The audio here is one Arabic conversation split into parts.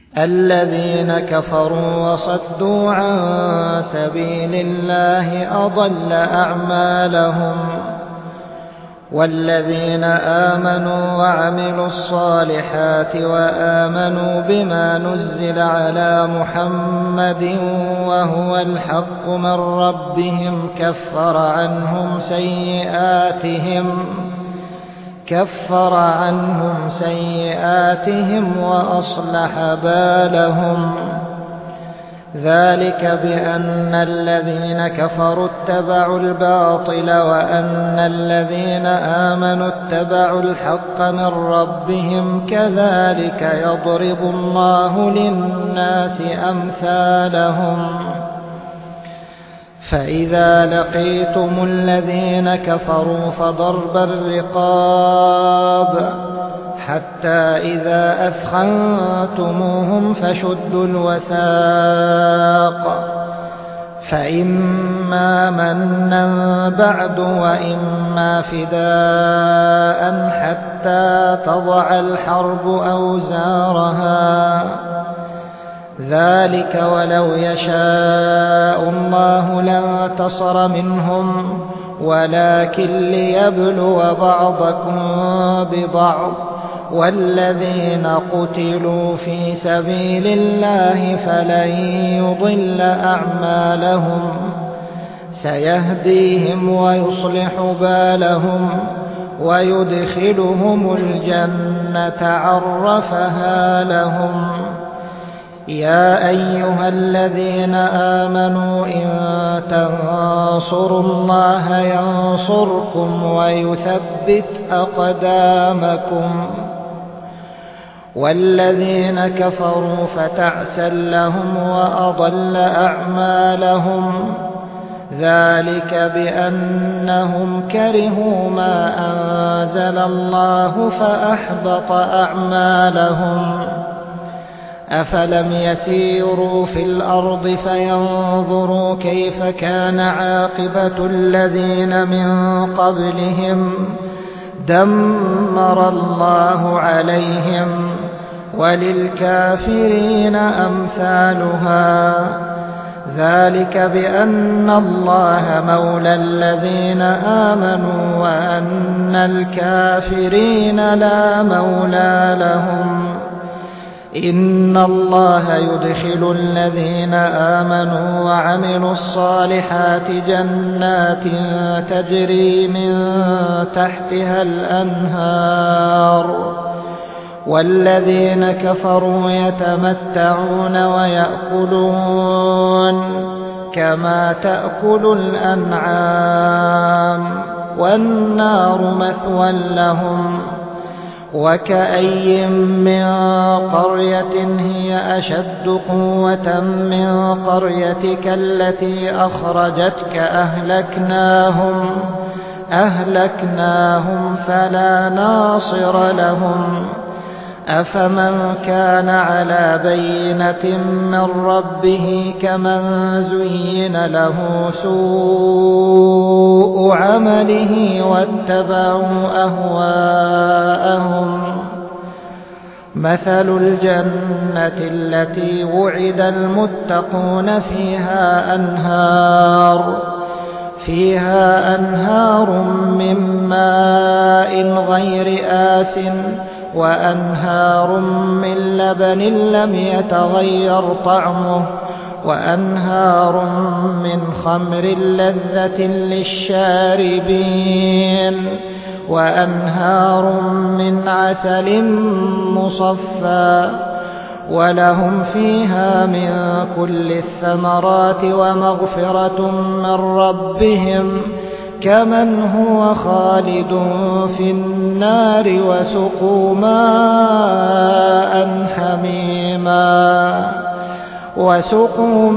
الذين كفروا وصدوا عن سبيل الله أضل أعمالهم. والذين آمنوا وعملوا الصالحات وآمنوا بما نزل على محمد وهو الحق من ربهم كفر عنهم سيئاتهم وأصلح بالهم. ذلك بأن الذين كفروا اتبعوا الباطل وأن الذين آمنوا اتبعوا الحق من ربهم كذلك يضرب الله للناس أمثالهم. فإذا لقيتم الذين كفروا فضرب الرقاب حتى إذا أثخنتموهم فشدوا الوثاق فإما منا بعد وإما فداء حتى تضع الحرب أوزارها. ذلك ولو يشاء الله لانتصر منهم ولكن ليبلو بعضكم ببعض. والذين قتلوا في سبيل الله فلن يضل أعمالهم سيهديهم ويصلح بالهم ويدخلهم الجنة عرفها لهم. يا أيها الذين آمنوا إن تنصروا الله ينصركم ويثبت أقدامكم. والذين كفروا فتعسا لهم وأضل أعمالهم. ذلك بأنهم كرهوا ما أنزل الله فأحبط أعمالهم. أفلم يسيروا في الأرض فينظروا كيف كان عاقبة الذين من قبلهم دمر الله عليهم وللكافرين أمثالها. ذلك بأن الله مولى الذين آمنوا وأن الكافرين لا مولى لهم. إن الله يدخل الذين آمنوا وعملوا الصالحات جنات تجري من تحتها الأنهار. والذين كفروا يتمتعون ويأكلون كما تأكل الأنعام والنار مثوى لهم. وكأي من قرية هي أشد قوة من قريتك التي أخرجتك أهلكناهم فلا ناصر لهم. أفمن كان على بينة من ربه كمن زين له سوء عمله واتبعوا أهواءهم. مثل الجنة التي وعد المتقون فيها أنهار من ماء غير آسٍ وأنهار من لبن لم يتغير طعمه وأنهار من خمر لذة للشاربين وأنهار من عسل مصفى. ولهم فيها من كل الثمرات ومغفرة من ربهم كمن هو خالد في النار وسقوا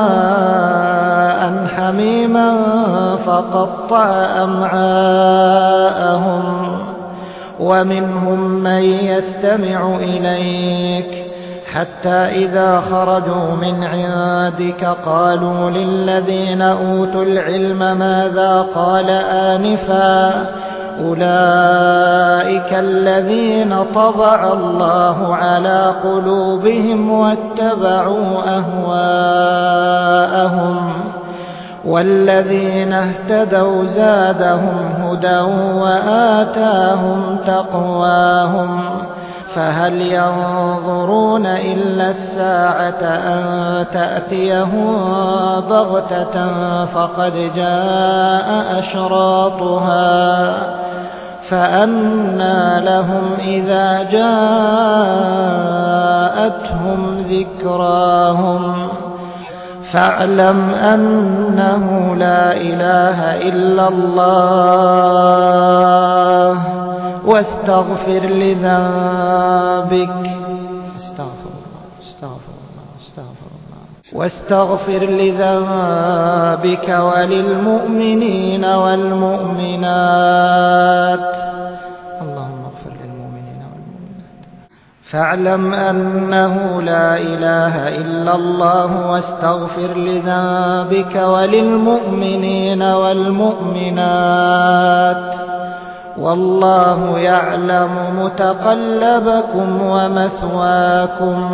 ماء حميما فقطع أمعاءهم. ومنهم من يستمع إليك حتى إذا خرجوا من عندك قالوا للذين أوتوا العلم ماذا قال آنفا أولئك الذين طبع الله على قلوبهم واتبعوا أهواءهم والذين اهتدوا زادهم هدى وآتاهم تقواهم فهل ينظرون إلا الساعة أن تأتيهم بغتة فقد جاء أشراطها فأنى لهم إذا جاءتهم ذكراهم فاعلم أنه لا إله إلا الله واستغفر لذنبك واستغفر لذنبك وللمؤمنين والمؤمنات اللهم اغفر للمؤمنين والمؤمنات فاعلم أنه لا إله إلا الله واستغفر لذنبك وللمؤمنين والمؤمنات والله يعلم متقلبكم ومثواكم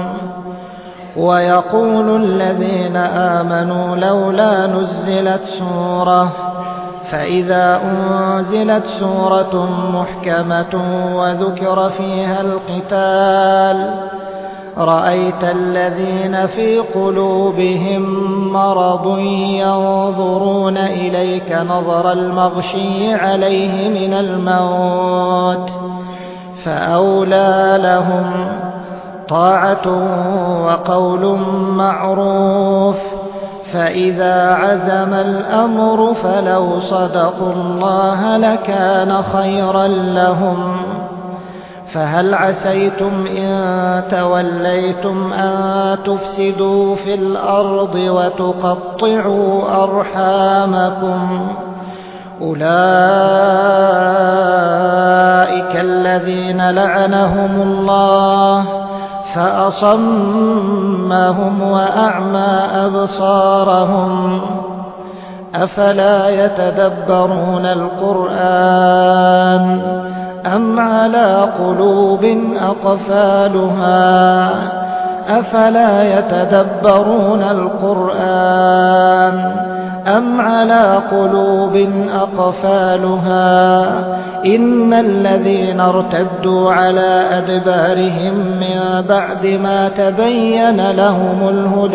ويقول الذين آمنوا لولا نزلت سورة فإذا أنزلت سورة محكمة وذكر فيها القتال رأيت الذين في قلوبهم مرض ينظرون إليك نظر المغشي عليه من الموت فأولى لهم طاعة وقول معروف فإذا عزم الأمر فلو صدقوا الله لكان خيرا لهم فهل عسيتم إن توليتم أن تفسدوا في الأرض وتقطعوا أرحامكم أولئك الذين لعنهم الله فأصمهم وأعمى أبصارهم أفلا يتدبرون القرآن أم على قلوب أقفالها أفلا يتدبرون القرآن أم على قلوب أقفالها إن الذين ارتدوا على أدبارهم من بعد ما تبين لهم الهدى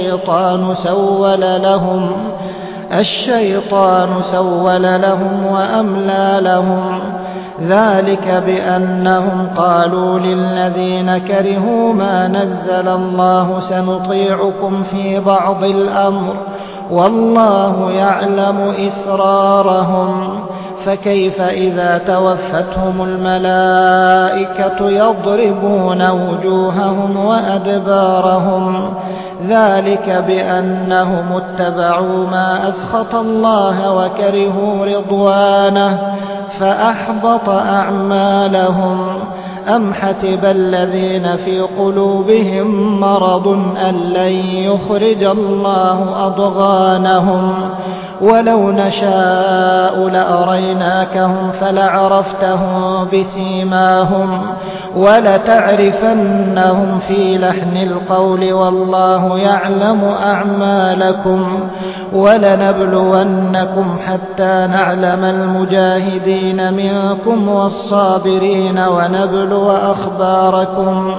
الشيطان سول لهم وأملى لهم ذلك بأنهم قالوا للذين كرهوا ما نزل الله سنطيعكم في بعض الأمر والله يعلم إسرارهم فكيف إذا توفتهم الملائكة يضربون وجوههم وأدبارهم ذلك بأنهم اتبعوا ما أسخط الله وكرهوا رضوانه فأحبط أعمالهم أم حسب الذين في قلوبهم مرض أن لن يخرج الله أضغانهم ولو نشاء لأريناكهم فلعرفتهم بسيماهم ولتعرفنهم في لحن القول والله يعلم أعمالكم ولنبلونكم حتى نعلم المجاهدين منكم والصابرين ونبلو أخباركم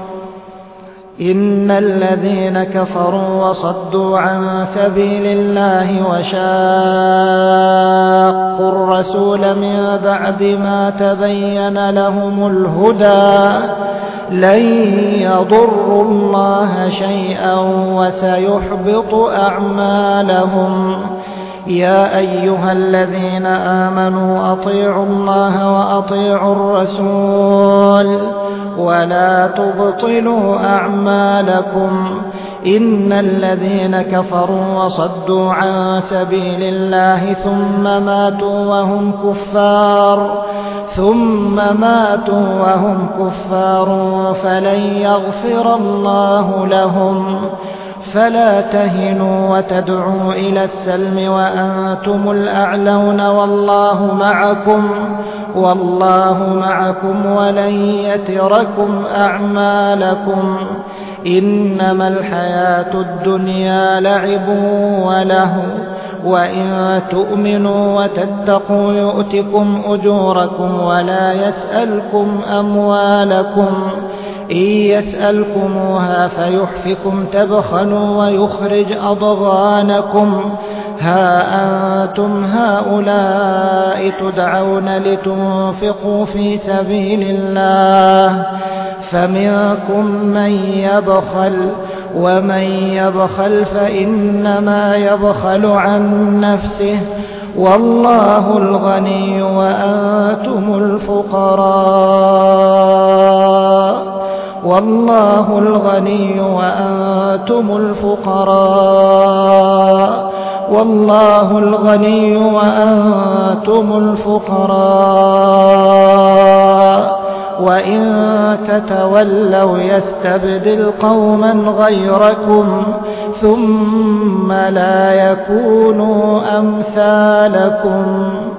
إن الذين كفروا وصدوا عن سبيل الله وشاقوا الرسول من بعد ما تبين لهم الهدى لن يضروا الله شيئا وسيحبط أعمالهم يا أيها الذين آمنوا أطيعوا الله وأطيعوا الرسول ولا تبطلوا أعمالكم إن الذين كفروا وصدوا عن سبيل الله ثم ماتوا وهم كفار فلن يغفر الله لهم فلا تهنوا وتدعوا إلى السلم وأنتم الأعلون والله معكم والله معكم ولن يتركم أعمالكم إنما الحياة الدنيا لعب وله وإن تؤمنوا وتتقوا يؤتكم أجوركم ولا يسألكم أموالكم إن يسألكموها فيحفكم تبخلوا ويخرج أضغانكم ها أنتم هؤلاء تدعون لتنفقوا في سبيل الله فمنكم من يبخل ومن يبخل فإنما يبخل عن نفسه والله الغني وأنتم الفقراء والله الغني وأنتم الفقراء والله الغني وأنتم الفقراء وإن تتولوا يستبدل قوما غيركم ثم لا يكونوا أمثالكم